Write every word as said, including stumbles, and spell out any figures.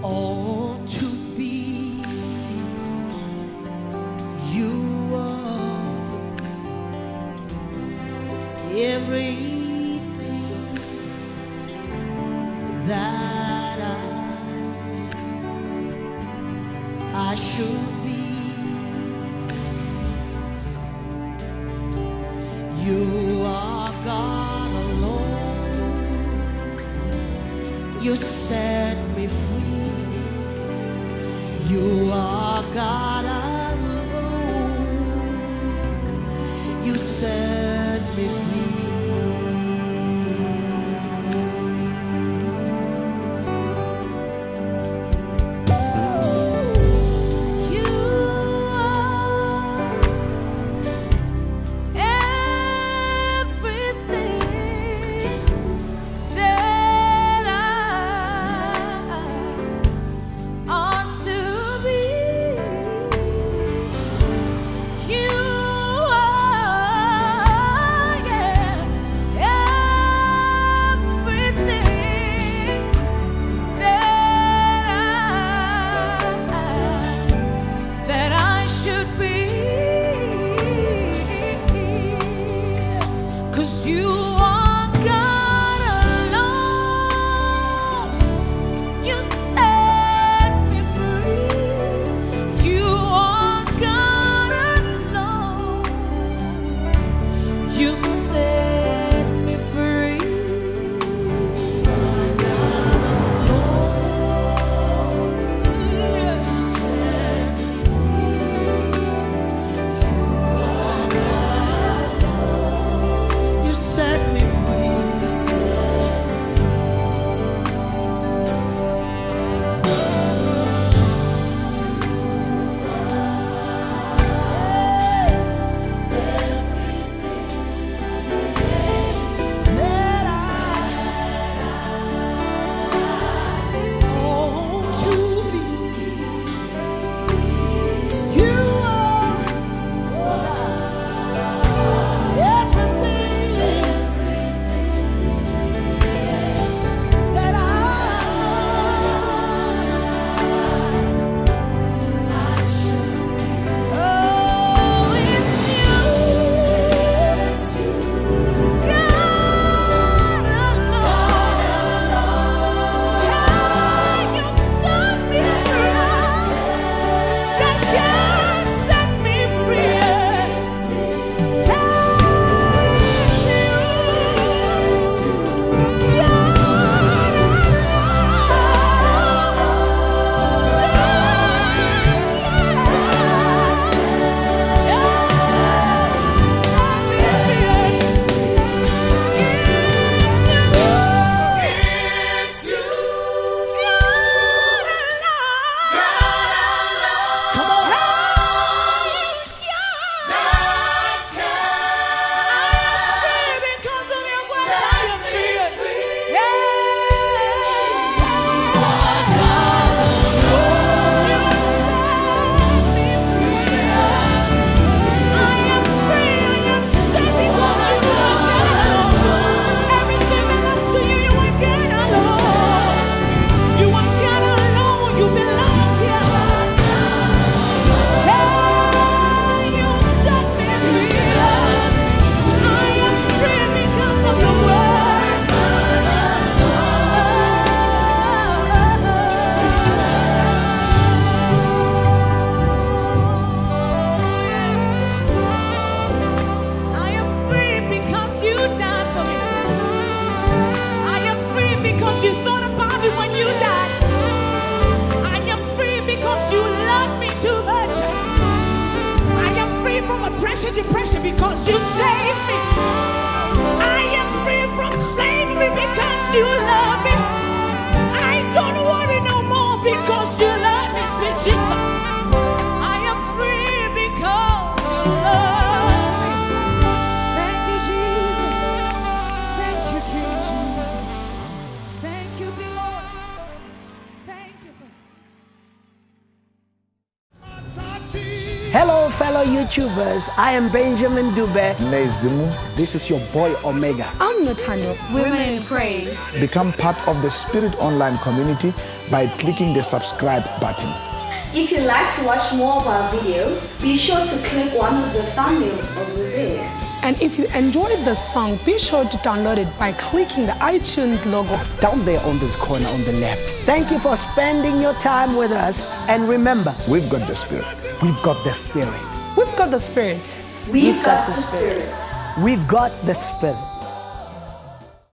Oh, to be you are everything that I, I should be. You are God alone. You set me free. You are God alone. You set me free. You are God alone. You set me free. You are God alone. You set me free. You are God alone. You set me free. You are God alone. You set me free. Depression because you saved me. I am free from slavery because you love me. I don't worry no more because you love me, say Jesus. I am free because you love me. Thank you, Jesus. Thank you, King Jesus. Thank you, dear Lord. Thank you for Hello, fellow YouTubers. I am Benjamin Dube. Nezimu. This is your boy Omega. I'm Nathaniel. Women in Praise. Become part of the Spirit Online community by clicking the subscribe button. If you'd like to watch more of our videos, be sure to click one of the thumbnails over there. And if you enjoyed the song, be sure to download it by clicking the iTunes logo down there on this corner on the left. Thank you for spending your time with us. And remember, we've got the Spirit. We've got the Spirit. We've got the Spirit. We've, We've got, got the Spirit. We've got the Spirit.